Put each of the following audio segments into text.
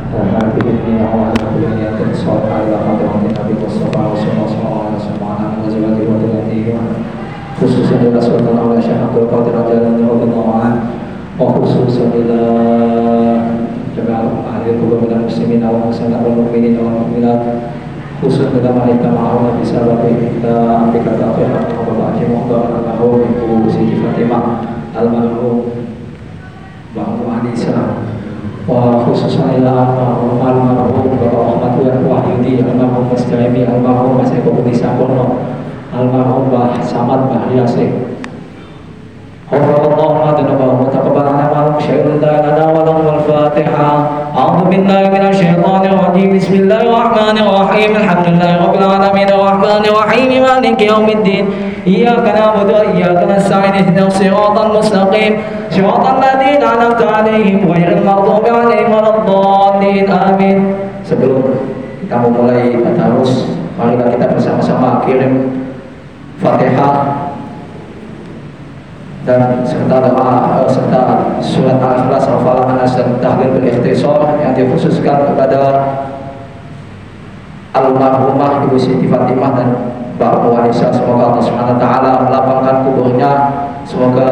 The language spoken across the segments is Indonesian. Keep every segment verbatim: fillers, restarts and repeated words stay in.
هذه النية وعلى كل نية صالحة إلى حضرة النبي المصطفى صلى الله عليه وسلم وعلى أزواجه وذريته خصوصا إلى سلطان أولى شيخ عبد القادر رضي الله عنه وخصوصا إلى جميع أهل القلوب من المسلمين والمسلمات والمؤمنين والمؤمنات خصوصا إلى من اجتمعون بسبب أمريكا الأخيرة وبعضهم المرحوم Ibu Siti Fatimah almarhum Mbak Anissa wa khususan ila almarhum almarhum Bapak Ahmad Wahyudi almarhum Mas Jaimi almarhum Mas Eko Budi Sapono almarhum Mbah Samad Mbah Yasik Allahumma tanabahu taqabbalana ma'al syairul lana wa lahum al-Fatihah. A'udzu billahi minasy syaithanir rajim. Bismillahirrahmanir rahim. Alhamdulillahi rabbil alamin arrahmanir rahim maliki yaumiddin. Iyyaka na'budu wa iyyaka nasta'in ihdinas siratal mustaqim. Siratal ladzina an'amta 'alaihim ghairil maghdubi 'alaihim waladdallin. Amin. Sebelum kita memulai tadarus, marilah kita bersama-sama kirim Fatihah dan serta doa serta surat Al-Ikhlas, Al-Falaq, An-Nas dan tahlil bil-ikhtisar yang dikhususkan kepada almarhumah Ibu Siti Fatimah dan Mbak Anissa. Semoga Allah Subhanahu wa taala melapangkan kuburnya, semoga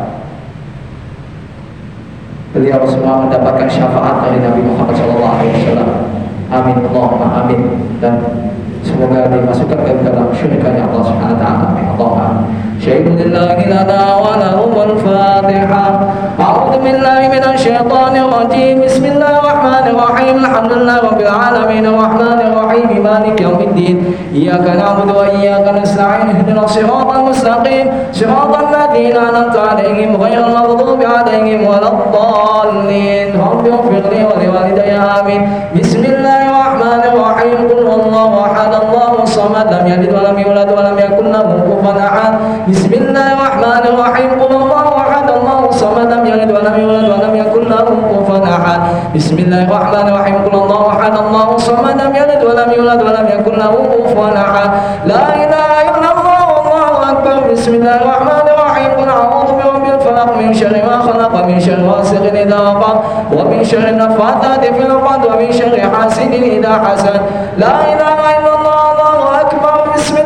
beliau semua mendapatkan syafaat dari Nabi Muhammad shallallahu alaihi wasallam. Amin Allahumma amin, dan semoga dimasukkan ke dalam syurga-Nya Allah Subhanahu wa taala. Amin Allahumma. Syai'un lillahi lana wa lahum al-Fatihah. A'udzu billahi minasy syaithanir rajim. Bismillahirrahmanirrahim. Alhamdulillahi rabbil alamin arrahmanir rahim maliki yaumiddin. Iyyaka na'budu wa iyyaka nasta'in ihdinas siratal mustaqim. Siratal ladzina an'amta 'alaihim ghairil maghdubi 'alaihim waladdallin. Rabbi ighfir li wa liwalidayya amin. Bismillahirrahmanirrahim. Qul huwallahu ahad, Allahus samad, lam yalid wa lam yulad wa lam yakul lahu kufuwan ahad. Bismillahirrahmanirrahim. Qul huwallahu ahad, Allahus samad, lam yalid wa lam yulad wa lam yakul lahu kufuwan ahad. Bismillahirrahmanirrahim. Qul huwallahu ahad, Allahus samad, lam yalid wa lam yulad wa lam yakul lahu kufuwan ahad. La ilaha illallah, wallahu akbar. Bismillahirrahmanirrahim. Qul a'udzu birabbil falaq min syarri ma khalaq wa min syarri ghasiqin idza waqab wa min syarri naffathati fil 'uqad wa min syarri hasidin idza hasad. La ilaha illallah, wallahu akbar.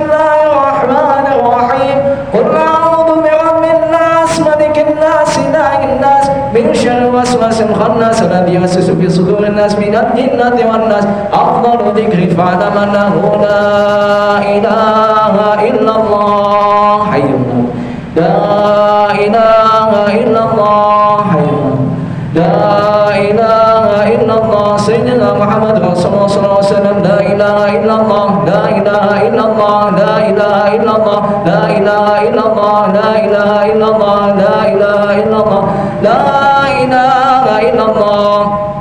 Bismillahirrahmanirrahim. Qul a'udzu birabbin nas malikin nas ilahin nas min syarri waswasil khannas alladzi yuwaswisu fi sudurin nas minal jinnati wan nas. Afdalu dzikri fa'lam annahu la ilaha illallah hayyun la ilaha illallah hayyun la ilaha illallah sayyidina Muhammad Rasulullah sallallahu alaihi wasallam. La ilaha illallah, la ilaha illallah, la ilaha illallah, la ilaha illallah, la ilaha illallah, la ilaha illallah, la ilaha illallah,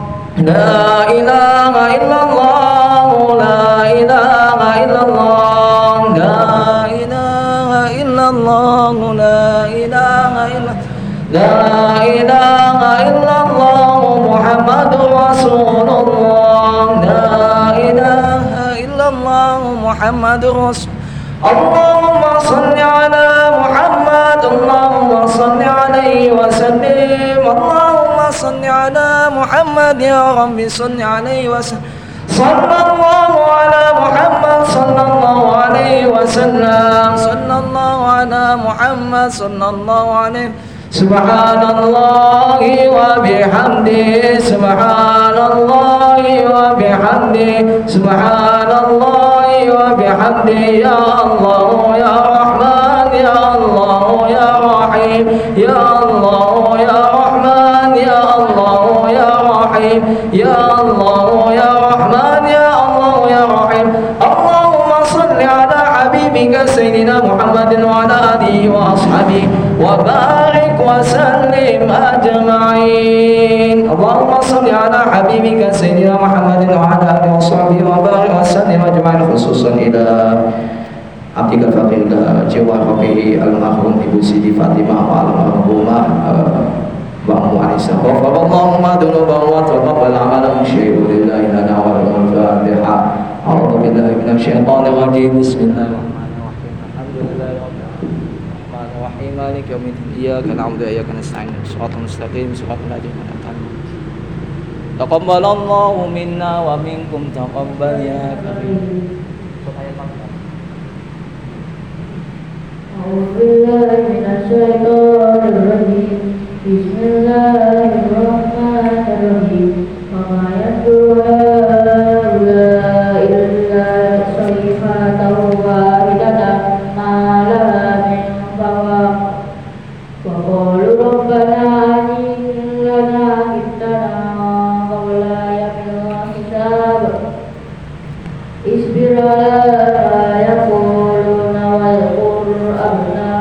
la ilaha illallah, la ilaha illallah, la ilaha illallah, la ilaha illallah, la ilaha illallah, Muhammadur Rasulullah, la ilaha illallah, Muhammadur Rasul. Allahumma salli ala Muhammad, Allahumma salli alaihi wa sallim. Allahumma salli ala Muhammad, ya Rabbi salli alaihi wa sallim. Sallallahu ala Muhammad, sallallahu alaihi wa sallam. Sallallahu ala Muhammad, sallallahu alaihi. Subhanallahi wa bihamdihi, subhanallahi wa bihamdihi, subhanallahi wa bihamdihi. Ya Allah ya Rahman, ya Allah ya Rahim, ya Allah ya Rahman, ya Allah ya Rahim, ya Allah ya Rahman, ya Allah ya Rahim. Allahumma salli ala habibika sayyidina Muhammadin wa ala alihi wa ashabihi wa barik wa sallim ajma'in. Allahumma salli ala habibika sayyidina Muhammadin wa ala alihi wa sahbihi wa barik wa sallim ajma'in. Khususan ila abdika faqillah jiwa rafi'i almarhum Ibu Siti Fatimah wa almarhumah Mbak Anissa. Allahumma dunuba wa taqabbal amalan syai'un lillahi lana wa lahum al-Fatihah. A'udzu billahi minasy syaithanir rajim. Bismillahirrahmanirrahim. مالك يوم الدين إياك نعبد وإياك نستعين صراط المستقيم صراط الذين أنعمت عليهم Taqabbalallahu minna wa minkum taqabbal ya karim. Bismillahirrahmanirrahim. Wa ma yad'una illa illa sayfatan wahidatan ma laha min fawaq. Wa qalu rabbana ajil lana qitana qawla yawmil hisab. Isbir ala yaquluna wal qur'ana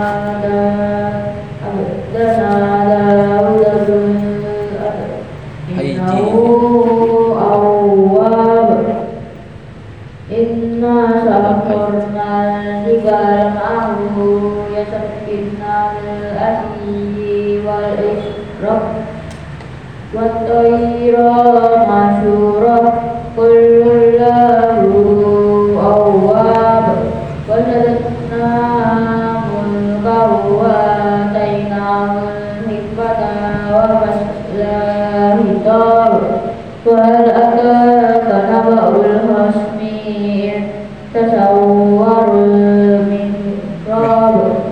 inna sakurna jibal ma'ahu yasakkinna al-asyi wal ishraq wa tayra masyura kullun lahu awwab wa zadna mulkahu wa atainahul hikmata wa fasla hitab wa hal ataka naba'ul hasmi tasawwarul mihrab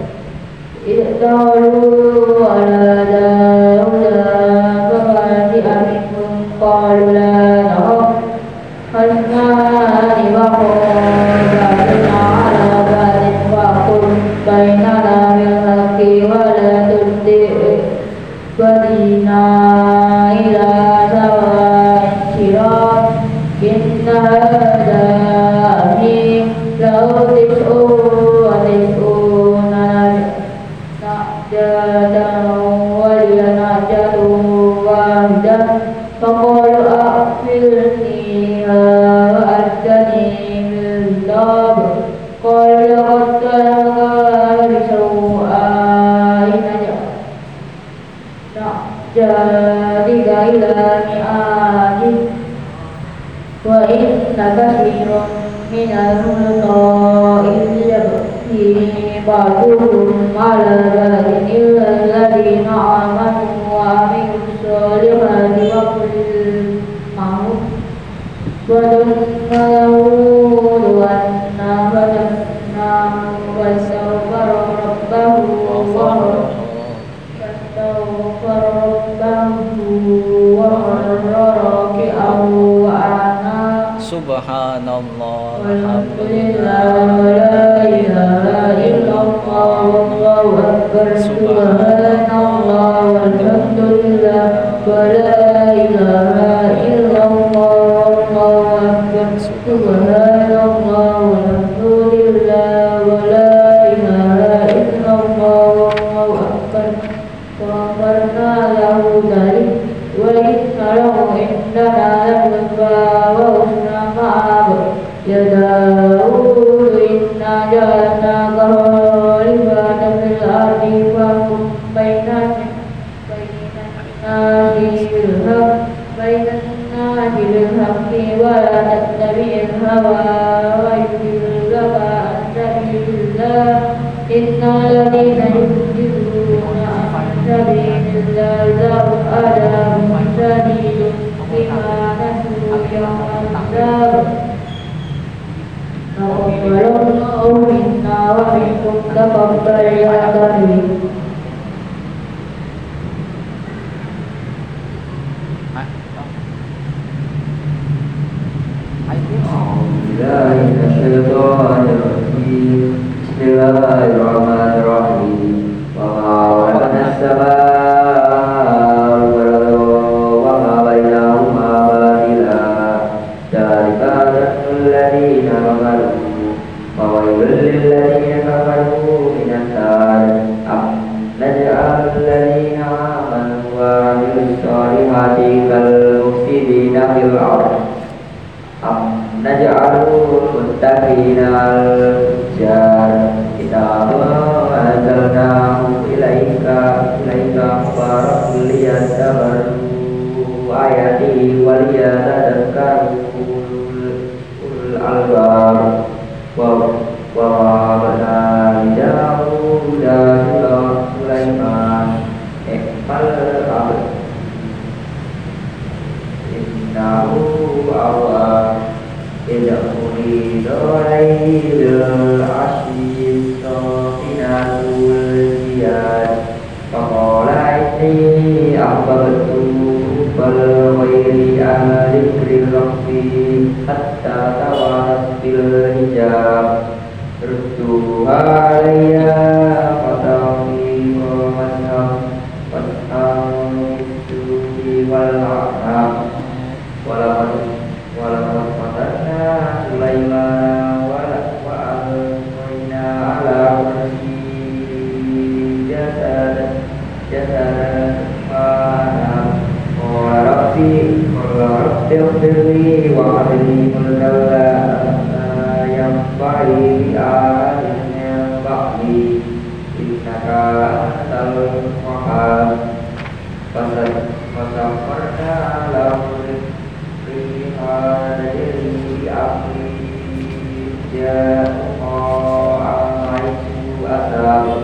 iqtalu ala dawuda faqati aminkum qalu la nahab hasnani wa qawlana ala badin wa qul bainana bil haqqi wa la tuddi' badina ila sawa'in sirat inna hadha lau tis'u wa tis'una najatan wa liya najatu wahidah faqalu a'filniha wa adjani bil-dab qala qad talaka bisawa'in najadika ila mi'adin wa inna kasirun minal mulqa'il yabki ba'duhum ala ba'din illa alladhina amanu wa amilus solihati wa qul ma'ud wa dunna lahu anna fatanna wa sawfara rabbahu wa fastaghfara rabbahu wa marra raki'ahu wa ana Subhanallah walhamdulillah wa la ilaha illallah wallahu akbar. Subhanallah walhamdulillah wa la ilaha illallah wallahu akbar. Subhanallah walhamdulillah wa la ilaha illallah wallahu akbar. Wa ghafarna lahu dzalik wa inna lahu indana lazulfa wa husna ma'ab. Ya Daud inna ja'alnaka khalifatan fil ardi fahkum bainan nasi bil haqq bainan nasi bil haqqi wa la tattabi'il hawa wa yudillaka an sabilillah innal ladzina yudilluna an sabilillah lahum adabun shadidun bima nasu yawmal hisab. Taqabbalallahu minna wa minkum taqabbal ya karim. Bismillahirrahmanirrahim. Wa ma khalaqna as-samaa'a wal arda wa ma bainahuma baatila. Dzalika dzannul ladzina kafaru wa waylul lil ladzina kafaru minan nar. Am naj'alul ladzina amanu wa 'amilus solihati kal mufsidina fil ardh. Am naj'alul muttaqina al-fujjar. Kitabun anzalnahu ilaika ilaika mubarakun liyadabbaru ayatihi wa liyatadhakkaru ulul albab. Wa wa wahabna li Dawuda Sulaiman ni'mal abd أريد عليه بالعشي الصافنات الزياد فقال إني أحببت حب الغير عن ذكر ربي حتى توارت بالحجاب ردوها علي فتغفير مسحا بالسوء والأعناق ولقد ولقد فتنا سليمان وألقينا على كرسيه جسدا جسدا فأناب قال ربي قال رب اغفر لي وهب لي ملكا لا ينبغي لأحد من بعدي إنك أنت الوهاب فسخرنا له الريح تجري بأمره رخاء حيث أصاب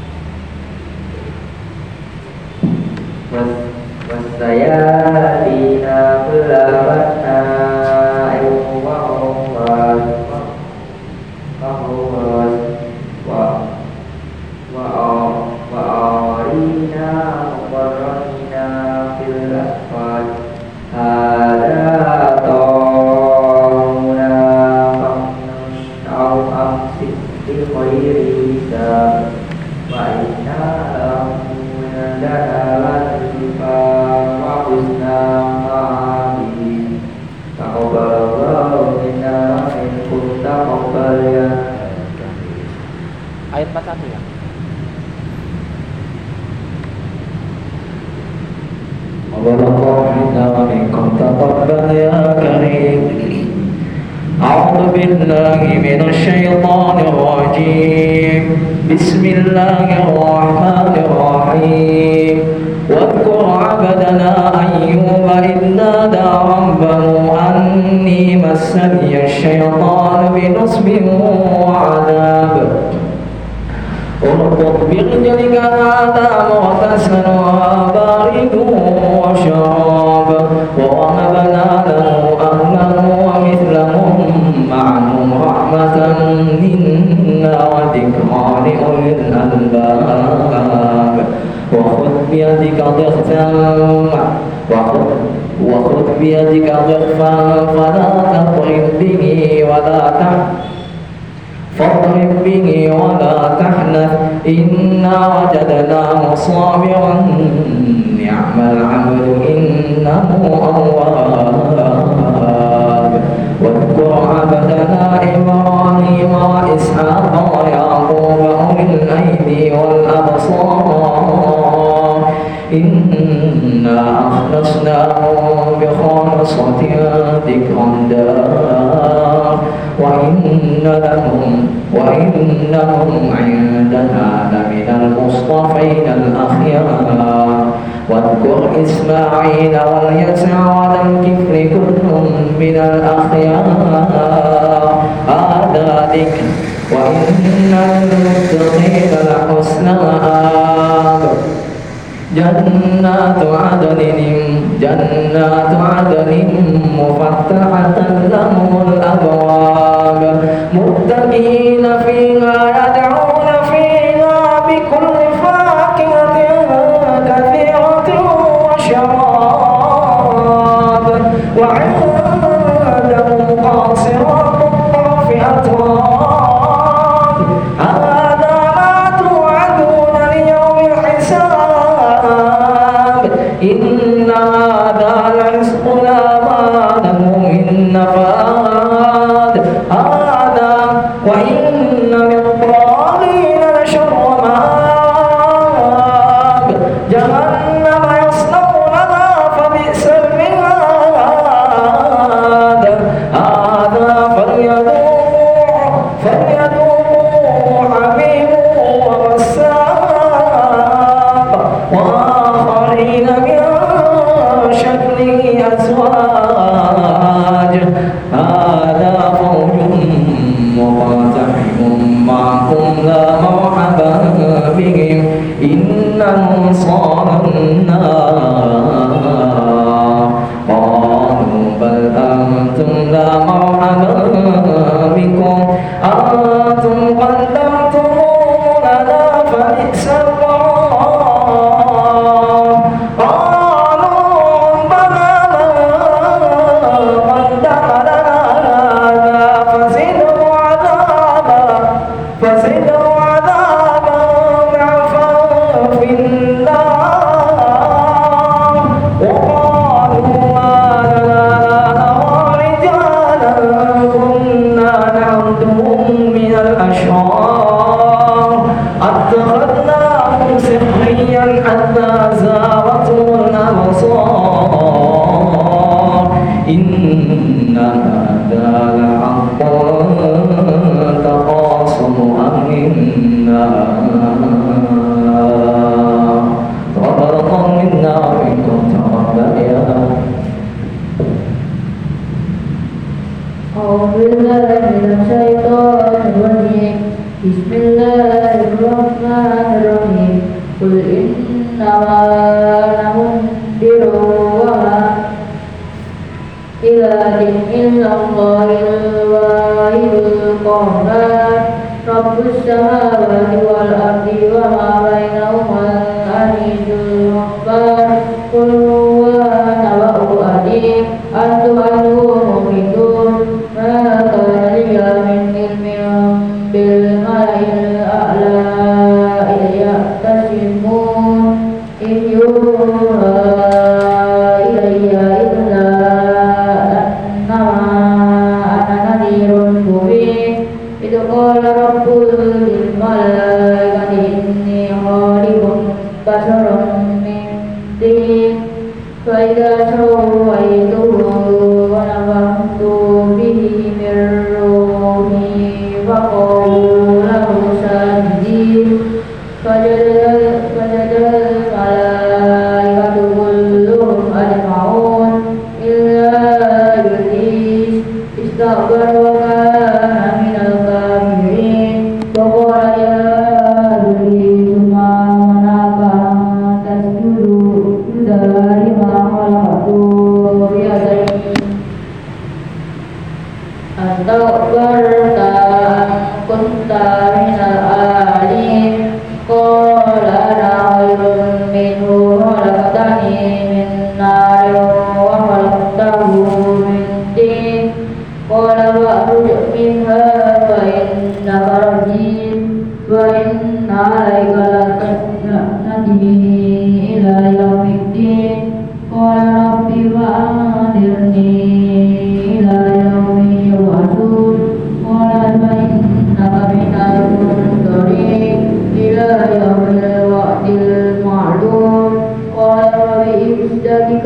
والسيالين فلبتنا وغوات وغوات وأرينا وقررنا في الأسفل هذا طعامنا فمن أو أمسك بخير حساب وإنا له عندنا لزلفى وحسن مآب تقبل الله منا إنكم تقبل ayat empat puluh satu ya. الله منا ومنكم تقبل يا كريم. أعوذ بالله من الشيطان الرجيم. بسم الله الرحمن الرحيم. واذكر عبدنا أيوب إذ نادى ربه أني مسني الشيطان بنصب وعذاب اربط برجلك هذا مغتسل بارد وشراب ووهبنا له أهله ومثلهم معهم رحمة منا وذكرى لأولي الألباب وخذ بيدك ضغثا وخذ بيدك ضغثا فلا تضرب به ولا تحزن فاضرب به ولا تحنث إنا وجدناه صابرا نعم العبد إنه أواب. واذكر عبدنا إبراهيم وإسحاق ويعقوب أولي الأيدي والأبصار إنا أخلصناهم بخالصة ذكر الدار وإن لهم وإنهم عندنا لمن المصطفين الأخيار. واذكر إسماعيل واليسع وذا الكفل كل من الأخيار هذا ذكر وإن للمتقين لحسن مآب. جنات عدن جنات عدن مفتحة لهم الأبواب متكئين فيها يدعون فيها بكل فاكهة كثيرة وشراب وعندهم قاصرات الطرف أتراب هذا ما توعدون ليوم الحساب إن هذا لرزقنا ما له من نفاد هذا وإن للطاغين لشر مآب جهنم يصلونها فبئس المهاد هذا فليذوقوا فليذوقوا حميم وغساق وآخرين من شكله أزواج هذا فوج مقتحم معكم لا مرحبا بهم إنهم صالوا النار قالوا بل أنتم لا مرحبا هذا لحق تخاصم أم إنا تبرأ منا ومنكم تقبلا أعوذ بالله من الشيطان الرجيم بسم الله الرحمن الرحيم قل إنما أنا منذر وما إله إلا الله الواحد القهار رب السماوات والأرض وما بينهما العزيز الغفار قل هو نبأ عظيم أنتم عنه معرضون ما كان لي من علم بالملأ الأعلى إذ يختصمون إن يوحى إلي إلا أنما أنا نذير مبين إذ قال رب للملائكة إني خالق بشرا من طين فإذا سويته ونفخت به من روحي فقعوا له ساجدين فسجد الملائكة كلهم أجمعون إلا إبليس استكبر وكان من الكافرين وقال يا إبليس ما منعك أن تسجد لما خلقت بيدي أستكبرت أم كنت من العالين قال أنا خير منه خلقتني من نار وخلقته من طين قال فاخرج منها فإنك رجيم وإن عليك لعنتي إلى يوم الدين قال رب فأنذرني إلى يوم يبعثون قال فإنك من المنذرين إلى يوم الوقت المعلوم قال فبعزتك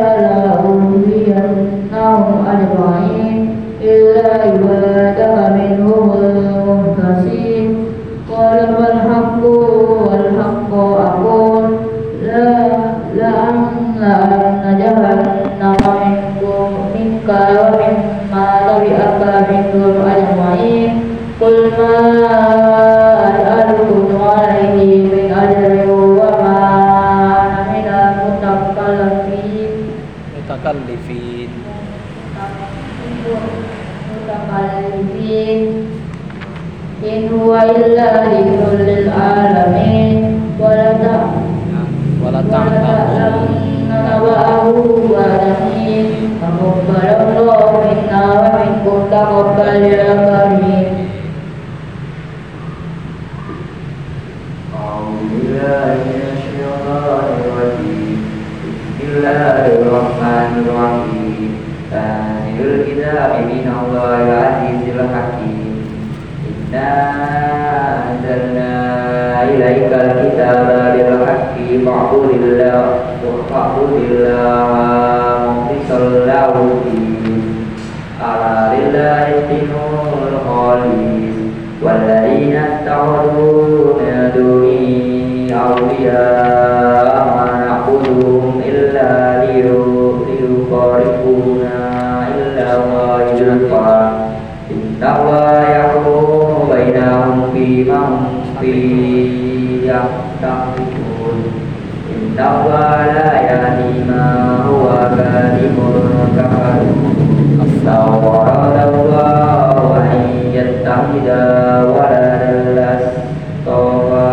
لأغوينهم أجمعين إلا عبادك منهم المخلصين قال فالحق والحق أقول لا لأملأن جهنم منكم منك ومما تبعك منكم أجمعين قل ما أسألكم عليه من أجر وما أنا من المتكلفين متكلفين متكلفين إن هو إلا ذكر للعالمين ولتعلمن نبأه بعد حين تقبل الله منا ومنكم تقبل يا كريم. أعوذ بالله من الشيطان الرجيم بسم الله الرحمن الرحيم تنزيل الكتاب من الله العزيز الحكيم إنا أنزلنا إليك الكتاب بالحق فاعبد الله فاعبد الله مخلصا له الدين ألا لله الدين الخالص والذين اتخذوا من دونه أولياء ما نعبدهم إلا ليقربونا إلى الله زلفى إن الله يحكم بينهم فيما هم فيه يختلفون إن الله لا يهدي من هو كاذب كفر لو أراد الله أن يتخذ ولدا لاصطفى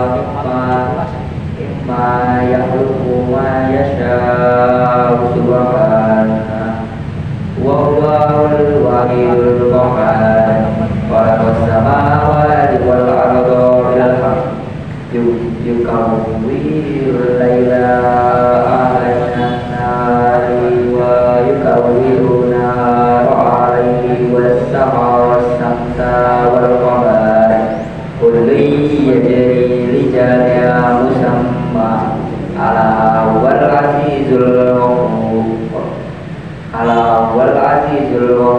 مما يخلق ما يشاء سبحانه والله الواحد القهار خلق السماوات والأرض بالحق يكور الليل على النهار ويكور النهار عليه والسماء والشمس والقمر كل يجري لجل مسمى ألا هو العزيز الغفور ألا هو العزيز الغفور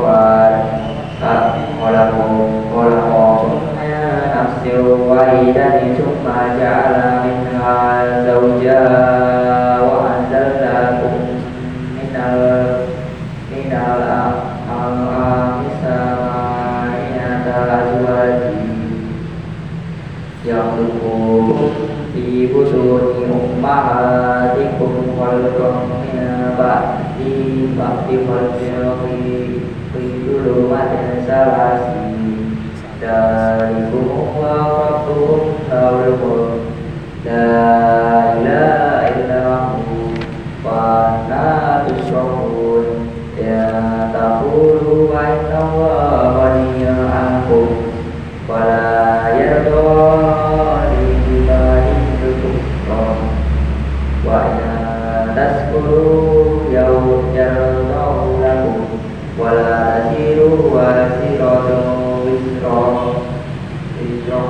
di bakti falfi fi dulumatin salasi dari kumwa rabbukum tawlukum la ilaha illahu wa la tusyrafun ya taqulu wa inna allaha ghaniyun ankum wa la yarda li ibadikum wa inna taskuru yaum yardahu lakum wa la tasiru wa siratun wisra wisra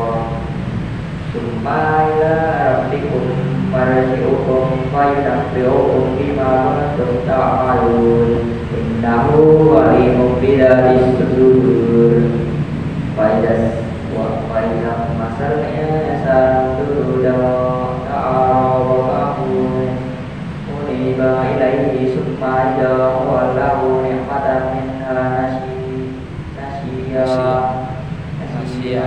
summa ila rabbikum marji'ukum wa yunabbi'ukum bima kuntum ta'malun innahu alimun bidzati sudur wa idas wa idza masalnya santur dawa ta'awahu muniba ilaihi summa idza wallahu ni'matan minha nasi nasiya nasiya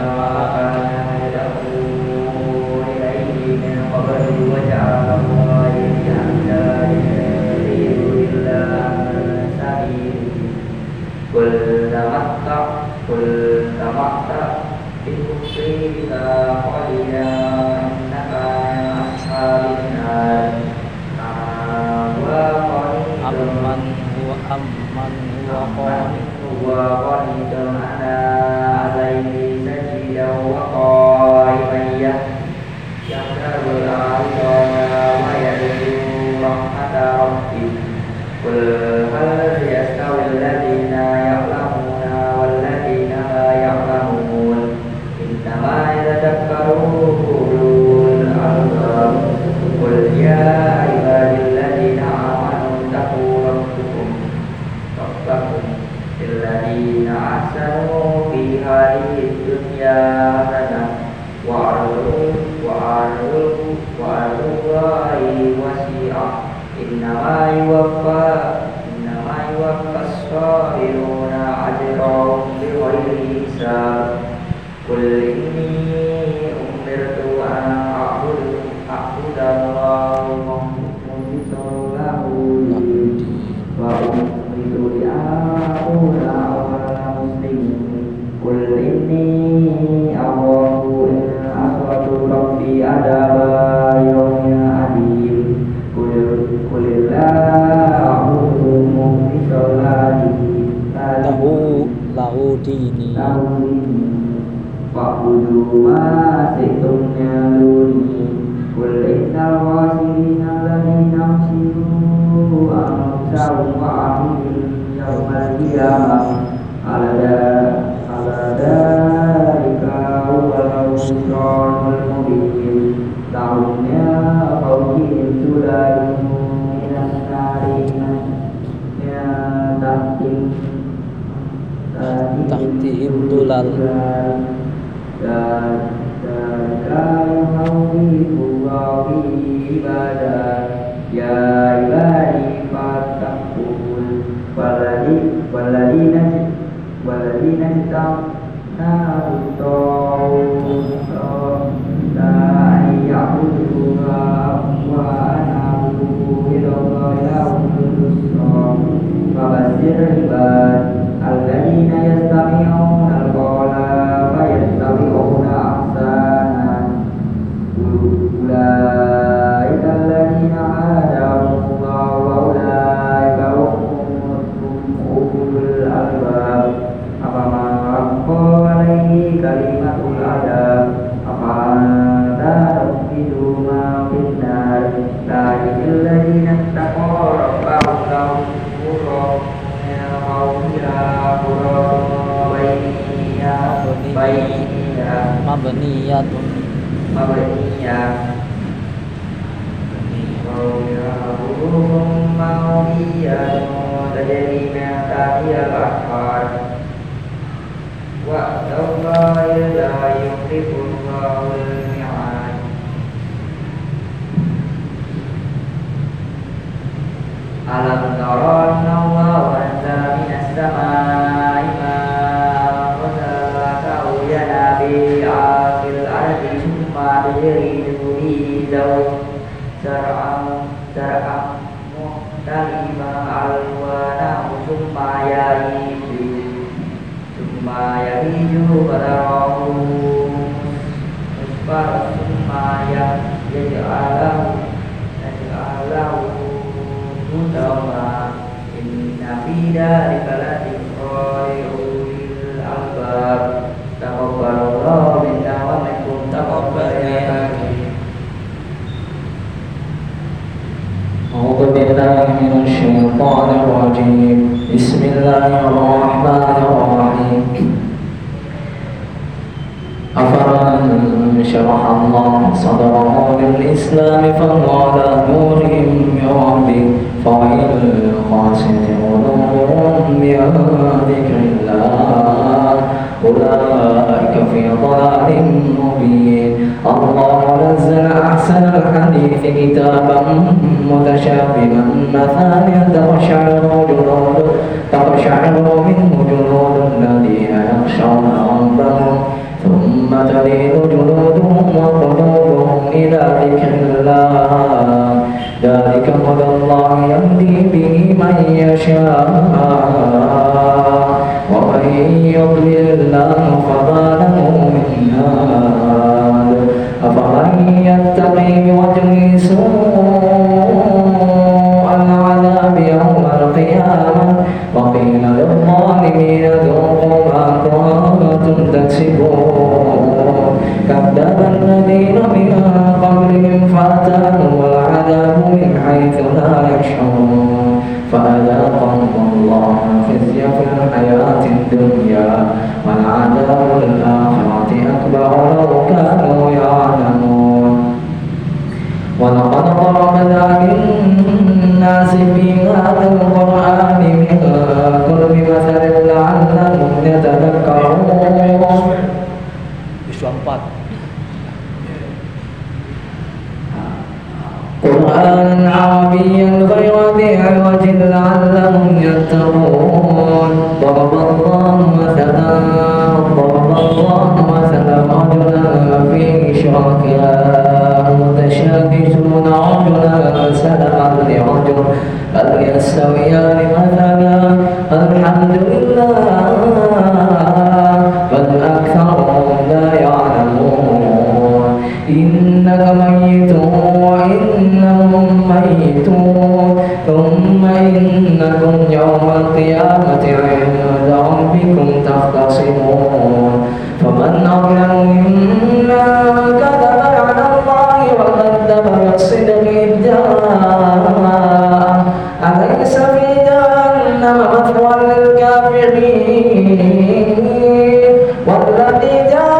Kul tamatta kul tamatta bikufri bika qalila innaka ashabin nar wa amman huwa amman huwa qanit wa qanitun ana alaihi sajidan wa qa'iman yahdarul a'idana wa yadru rahmata rabbih Kul hal yastawi alladhina ya'lamuna walladhina la ya'lamun innama yatadhakkaru ulul albab Kul ya ibadilladhina amanu taqu rabbukum rabbakum alladhina ahsanu fi hadhihi dunya hasanah wa ardu wa ardu wa ardullahi wasi'ah Innama yuwaffa Innama yuwaffa as-sabiruna ajrahum bighairi hisab Qul inni umirtu an a'budu a'budallaha mukhlishan lahu wa umirtu an aqula awwala muslimin Qul inni akhafu in aswatu rabbi adaba yawmin adim Kulillahu mukhlishan lahu lahu dini Fa'budu ma situm yaluni Kul innal wasirina alladhina amsiru amsahum wa'ahim yawmal qiyamah Alada alada ika wal musyrarul mubin Tahunnya fawqihim sulalun minan nari ya tahtim tahtihim tulal dan dan kayuhawifu wa fi ibadah ya ibadi fatakul waladi waladina waladina tamna utawun la ya'budu wa anabu ilallahi lahum fabashir ibad alladhina yastami'una al-qawla fayattabi'una ahsana ulaika alladhina hadahum Allah wa ulaika hum ulul albab afaman haqqa alaihi kalimatul adab Afa'anta'ubidu ma finnar Lakin alladhina taqaw rabbahum lahum qurrahum mawhiya qurrahum bainiyah bainiyah mabniyatun mawhiya mawhiya qurrahum mawhiya tajri min tahtiha al-anhar wa tawba'il la yukhlifu Allahul mi'ad Alam tara anna Allaha anzala minas samaa'i ma'an fasalakahu yanabi'a fil ardi thumma tajri bihi zawjun zar'an zar'an muhtalifa yaitu summa yahiju pada musfar summa yaj'alahu yaj'alahu mutawma inna fi dzalika ladzikra liulil albab taqabbalallahu minna wa minkum taqabbal ya karim. أعوذ بالله من الشيطان الرجيم بسم الله الرحمن الرحيم أفمن شرح الله صدره للإسلام فهو على نور من ربه فويل للقاسية قلوبهم من ذكر الله أولئك في ضلال مبين. الله نزل أحسن الحديث كتابا متشابها مثانية تقشعر جلود تقشعر منه جلود الذين يخشون ربهم ثم تلين جلودهم وقلوبهم إلى ذكر الله ذلك هدى الله يهدي به من يشاء ومن يضلل الله فما له من هاد. أفمن يتقي بوجهه سوء العذاب يوم القيامة وقيل للظالمين ذوقوا ما كنتم تكسبون كذب الذين من قبلهم فأتاهم العذاب من حيث لا يشعرون فأذاقهم الله خزي في الحياة الدنيا ولعذاب الآخرة أكبر لو كانوا يعلمون. ولقد ضربنا للناس في هذا القرآن من كل مثل لعلهم يتذكرون. قرآنا عربيا غير ذي عوج لعلهم يتقون. ضرب الله مثلا ضرب الله مثلا رجلا فيه شركاء متشاكسون رجلا سلما لرجل هل يستويان مثلا الحمد لله بل أكثرهم لا يعلمون. إنك ميت وإنهم ميتون ثم إنكم يوم القيامة عند ربكم تختصمون. فمن أظلم ممن كذب على الله وكذب بالصدق إذ جاء أليس في جهنم مثوى للكافرين والذي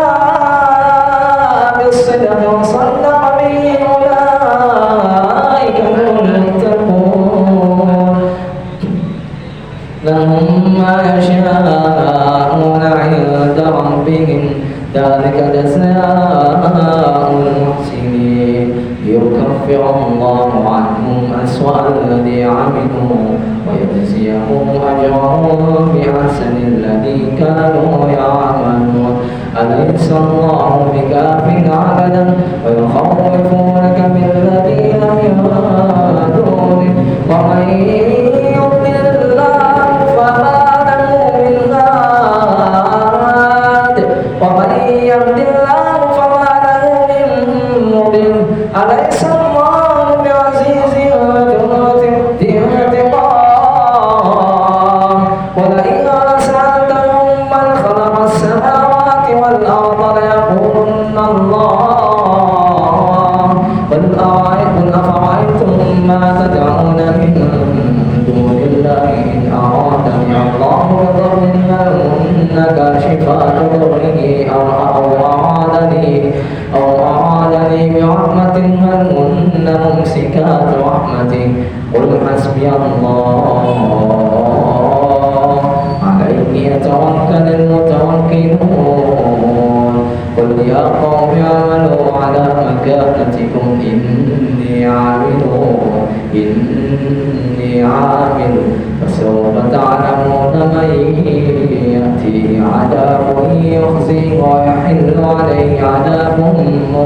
جاء بالصدق وصدق به أولئك هم المتقون. لهم ما يشاءون عند ربهم ذلك جزاء المحسنين. ليكفر الله عنهم أسوأ الذي عملوا ويجزيهم أجرهم بأحسن الذي كانوا يعملون. أليس الله بكاف عبدا ويخوفونك بالذين من دونه ومن يضلل الله فما له من هاد ومن يهد الله فما له من مضل. أليس الله بعزيز ذي انتقام ولئن سألتهم من خلق السماوات والأرض ليقولن الله. قل أفرأيتم ما تدعون من دون الله إن أرادني الله بضر هن كاشفات ضره أو أرادني أو أرادني برحمة هل هن ممسكات رحمته. قل حسبي الله عليه يتوكل المتوكلون. قل يا قوم اعملوا على مكانتكم إني عامل إني عامل فسوف تعلمون من يأتيه عذاب يخزيه ويحل عليه عذاب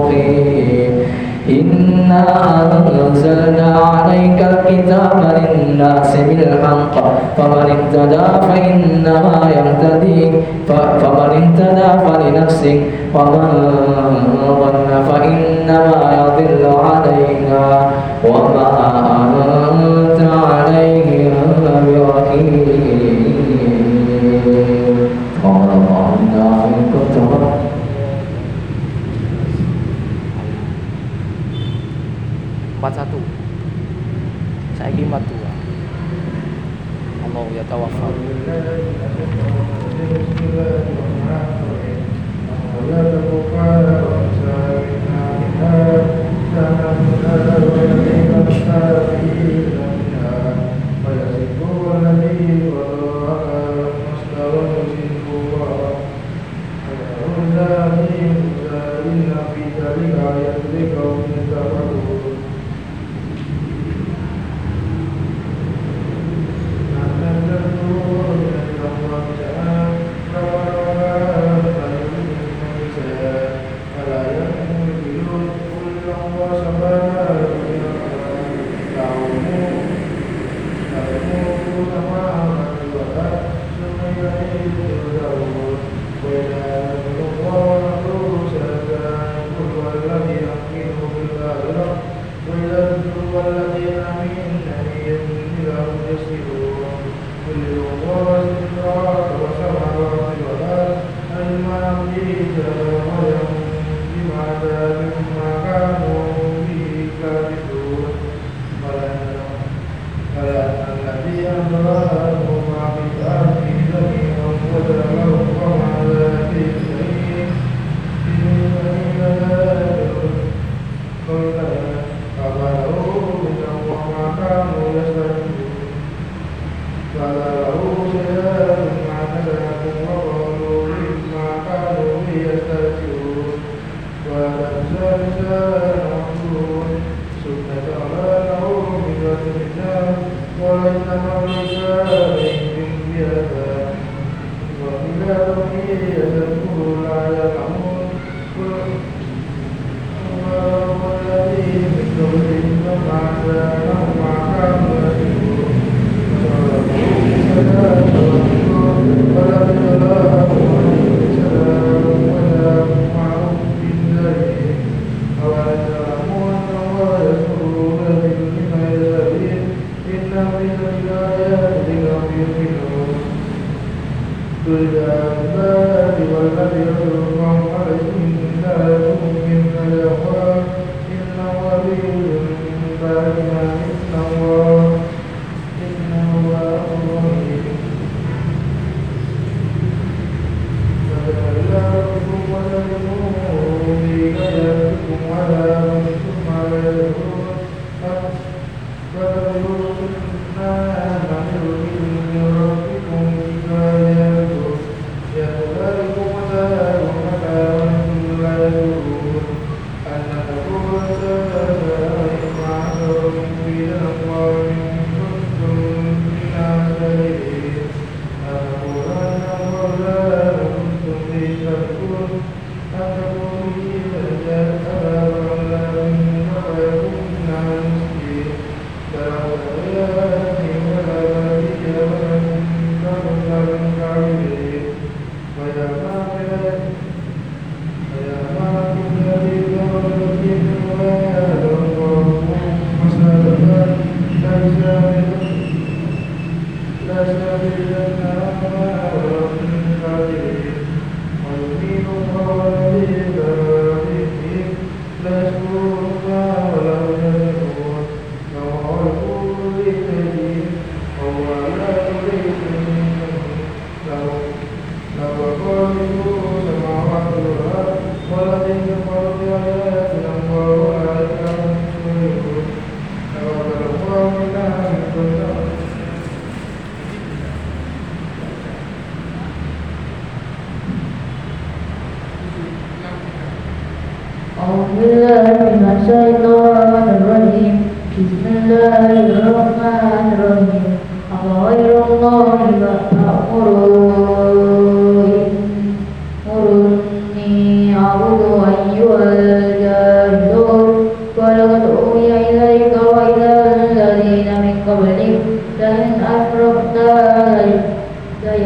مقيم. إنا أنزلنا عليك الكتاب الناس بالحق فمن اهتدى فإنما يهتدي فمن اهتدى فلنفسه ومن ضل فإنما يضل عليها وما أنت عليهم بوكيل. قال الله إن كنتم empat satu. Saya lima dua. Allah ya tawafal.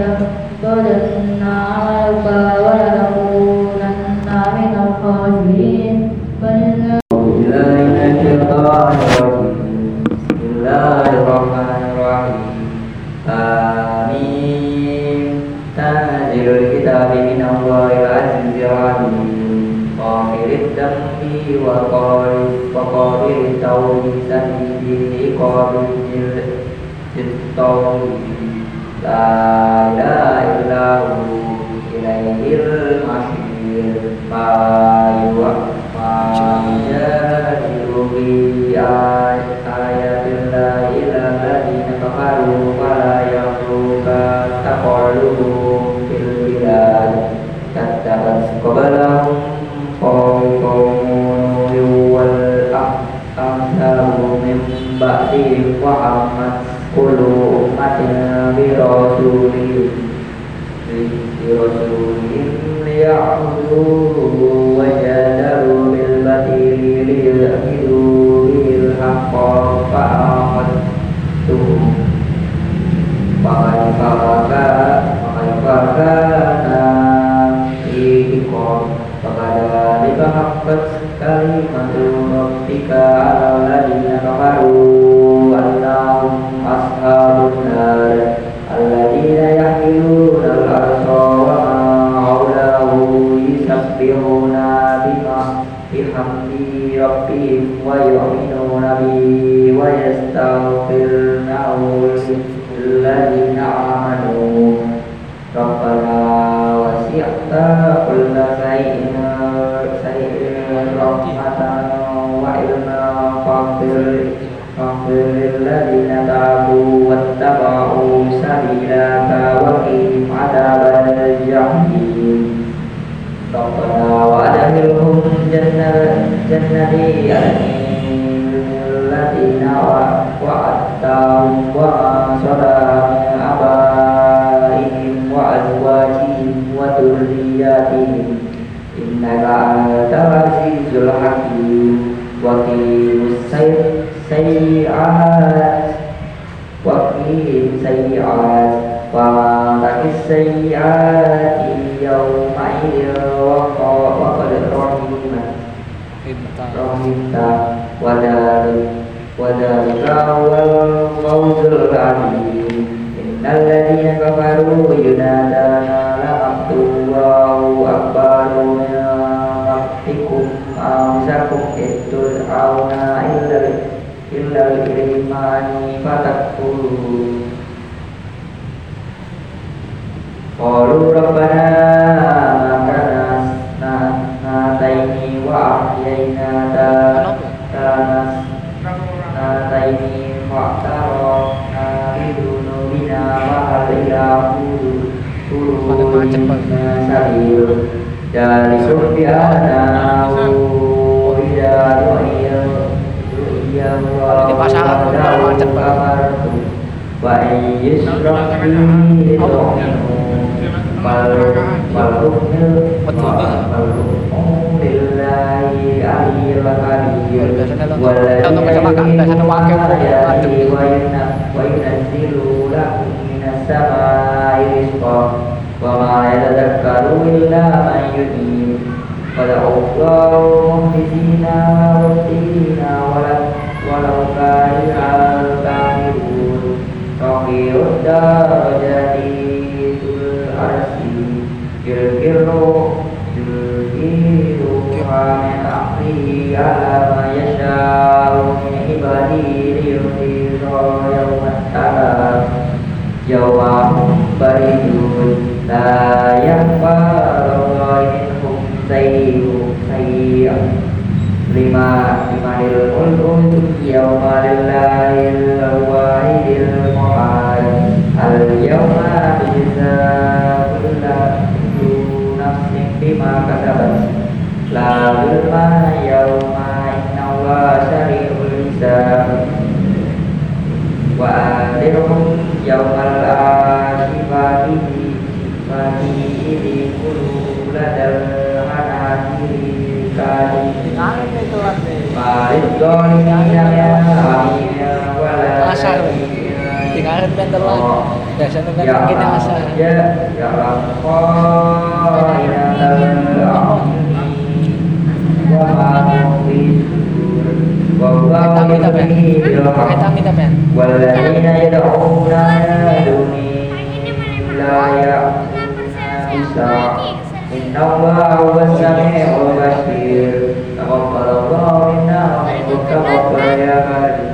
ليحبطن عملك ولتكونن من الخاسرين فلله Bismillahirrahmanirrahim. Amin. Tanzilul kitabi minallahil azizir alim. Qafirid dambi wa qafirid tawbi sanidi qafirid jittawbi. La ilaha illahu ilaihil masyir. Ma yuwa ma yajadilu bi ayatillahi ilal ladina kafaru fala yahruka taqallubuhum fil bilad. Kadzabat qablahum qawmun Nuhin wal amsalu min ba'dihim wa ammat kullu ummatin bi rasulihim bi rasulihim liya'buduhu wa jadalu bil batili liyudhilu bil haqqa fa'akhadtuhum fa'alifaka fa'alifakana iqam fa'adhalika haqqat kalimatu rabbika 'alal ladina kafaru annahum ashabun nar alladina yahmiluna al-arsha wa ma hawlahu yusabbihuna bima bihamdi rabbihim wa yu'minuna bihi wa yastaghfiruna lilladina amanu rabbana wasi'ta kulla shay'in rahmatan wa ilman faghfir faghfir lilladina tabu wattaba'u sabilaka wa qihim 'adzaban jahim. Rabbana wa adkhilhum jannati allatina wa'adtahum wa ma salaha min abaihim wa azwajihim wa dhurriyyatihim innaka antal azizul hakim. Wa qimus sayyi'at wa qihim sayyi'at wa taqis sayyi'ati yawma idin wa qad rahimah rahimta wa dalik wa dalika wal fawzul azim. Innal ladina kafaru yunadana la maqtuwa'u akbaru min maqtikum amsakum itul auna illa illa al-imani fatakfuru. Qalu rabbana makana nataini wa ahyayna tanas nataini wa tarokna bidunubina wa halilahu turubina sabil dari surbi'anahu ila ru'iyah ru'iyah wa kamartu wa yisrafini tu'minu Walhukmil Walhukmu lillahi aliyyil kabir Waladina ayati wa yunazzilu lakum minas samai rizqan wa ma yatadhakkaru illa man yunib Wada'ullahu muhlisina wabtidina walau karihal kafirun Rafi'ud darajati arsi Yulgiru Yulgiru Min akhihi ala ma yasha'u min ibadihi liyudhira yawmat talab Yawmahum baridun La yakfa minhum sayyi'u sayyi'u Lima Lima lil mulku Yawma lillahil wahidil mu'ad Al-yawma tujza kullu nafsin bima kasabat La zulma yawma innallaha sari'ul hisab Wa anzirhum yawmal asifati Fati kulu ladal hanasiri kali Farid dolimina ya amina Wala tinggal bentar lagi. Biasa nunggu Ya kita asa. ya ya Allah ya Allah wa ma fi Pakai tangan kita pen. Pakai tangan kita pen. Walladzina yad'una duni la ya'isa inna Allaha huwas sami'ul basir. Taqabbalallahu minna wa minkum taqabbal ya karim.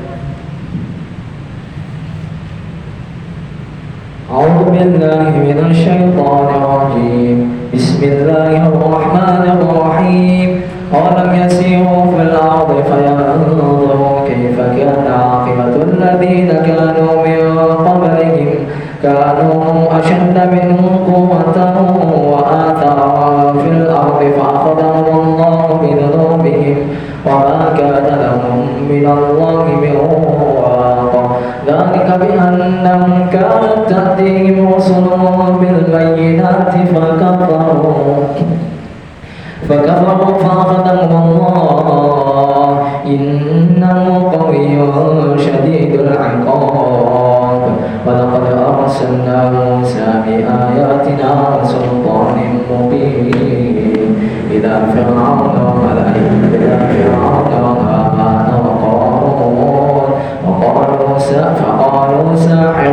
أعوذ بالله من الشيطان الرجيم بسم الله الرحمن الرحيم أولم يسيروا في الأرض فينظروا كيف كان عاقبة الذين كانوا من قبلهم كانوا أشد منهم قوة وآثارا في الأرض فأخذهم الله بذنوبهم وما كان لهم من الله من واق ذلك بأنهم كانت تأتيهم رسلهم بالبينات فكفروا فكفروا فأخذهم الله إنه قوي شديد العقاب ولقد أرسلنا موسى بآياتنا وسلطان مبين إلى فرعون وملئه إلى فرعون وهامان وقارون وقالوا فقالوا ساحر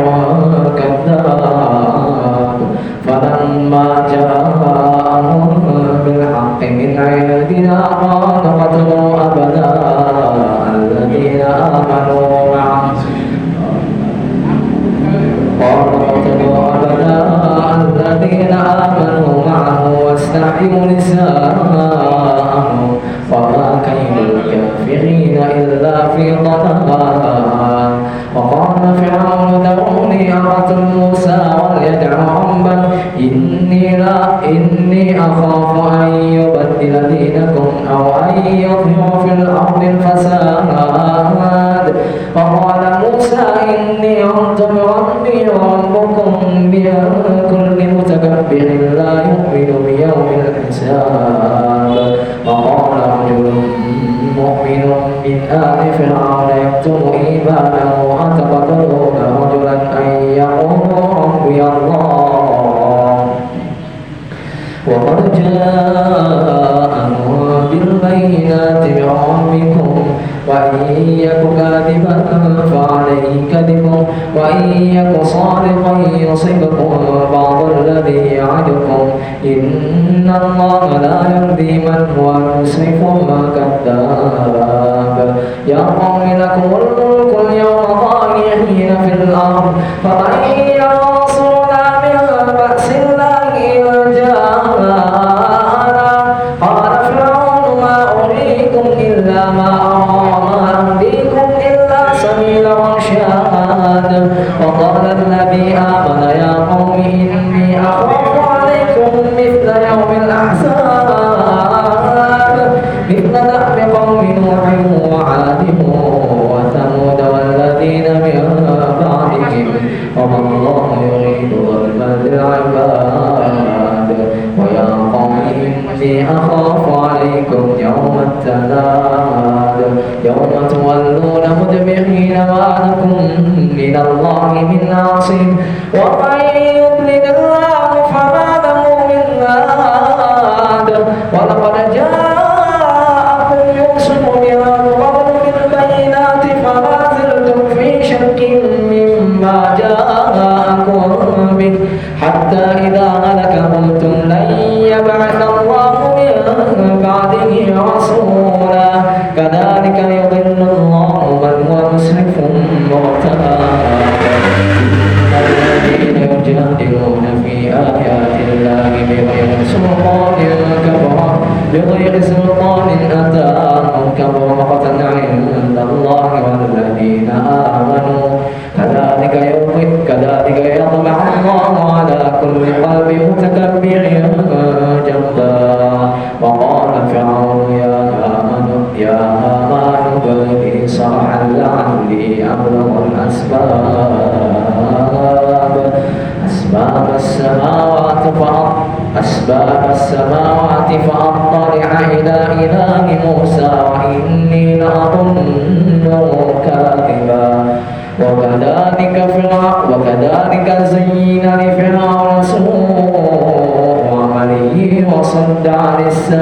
كذاب فلما جاءهم بالحق من عندنا قالوا قتلوا أبناء الذين آمنوا معه قالوا قتلوا أبناء الذين آمنوا معه واستحيوا نساءهم وما كيد الكافرين إلا في ضلال وقال فرعون ذروني أقتل موسى وليدع ربه إني لا إني أخاف أن يبدل دينكم أو أن يظهر في الأرض الفساد وقال موسى إني عذت بربي وربكم من كل متكبر لا يؤمن بيوم الحساب وقال رجل مؤمن من آل فرعون يكتم إيمانه أتقتلون رجلا أن يقول ربي الله وقد جاءهم بالبينات من ربكم وإن يك كاذبا فعليه كذبه وإن يك صادقا يصبكم بعض الذي يعدكم إن الله لا يهدي من هو مسرف كذاب يا قوم لكم الملك اليوم ظاهرين في الأرض فمن ينصرنا من بأس الله إن جاءنا قال فرعون ما أريكم إلا ما أرى ما أهديكم إلا سبيل الرشاد وقال الذي آمن يا قوم إني أخاف عليكم مثل يوم الأحزاب مثل دأب قوم نوح وعاد وثمود والذين من بعدهم وما الله يريد ظلما للعباد ويا قوم إني أخاف عليكم يوم التناد يوم تولون مدبرين ما لكم من الله من عاصم ومن يضلل الله فما له من هاد ولقد جاءكم يوسف من قبل بالبينات فما زلتم في شك مما جاءكم به حتى إذا هلك قلتم لن يبعث الله من بعده رسولا كذلك يضل الله من هو مسرف مرتاب الذين يجادلون في آيات الله بغير سلطان كبر بغير سلطان أتاهم كبر مقتا عند الله والذين آمنوا كذلك يطبع كذلك يطبع الله على كل قلب متكبر جبار وقال فرعون يا هامان يا هامان ابن لي صرحا لعلي أبلغ الأسباب أسباب السماوات فأطلع أسباب السماوات فأطلع إلى إله موسى وإني لأظنه كاذبا وكذلك فرعون وكذلك زين لفرعون سوء عمله وصد عن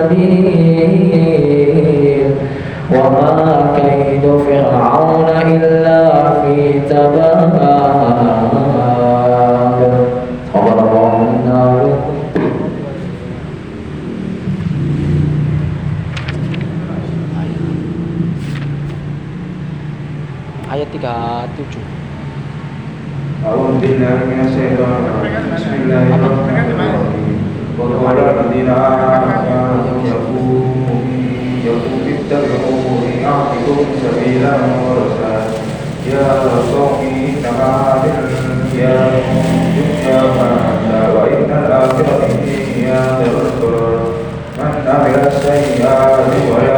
السبيل وما كيد فرعون إلا في تباب. Ayat tiga puluh tujuh. أعوذ بالله من الشيطان الرجيم بسم الله الرحمن الرحيم وقال الذين آمنوا يقولوا يقول اتبعوا يعطكم سبيلا ورشدا يا قوم إنما هذه الدنيا فأنت وإن الآخرة هي دار القرار من عمل السيئات ولا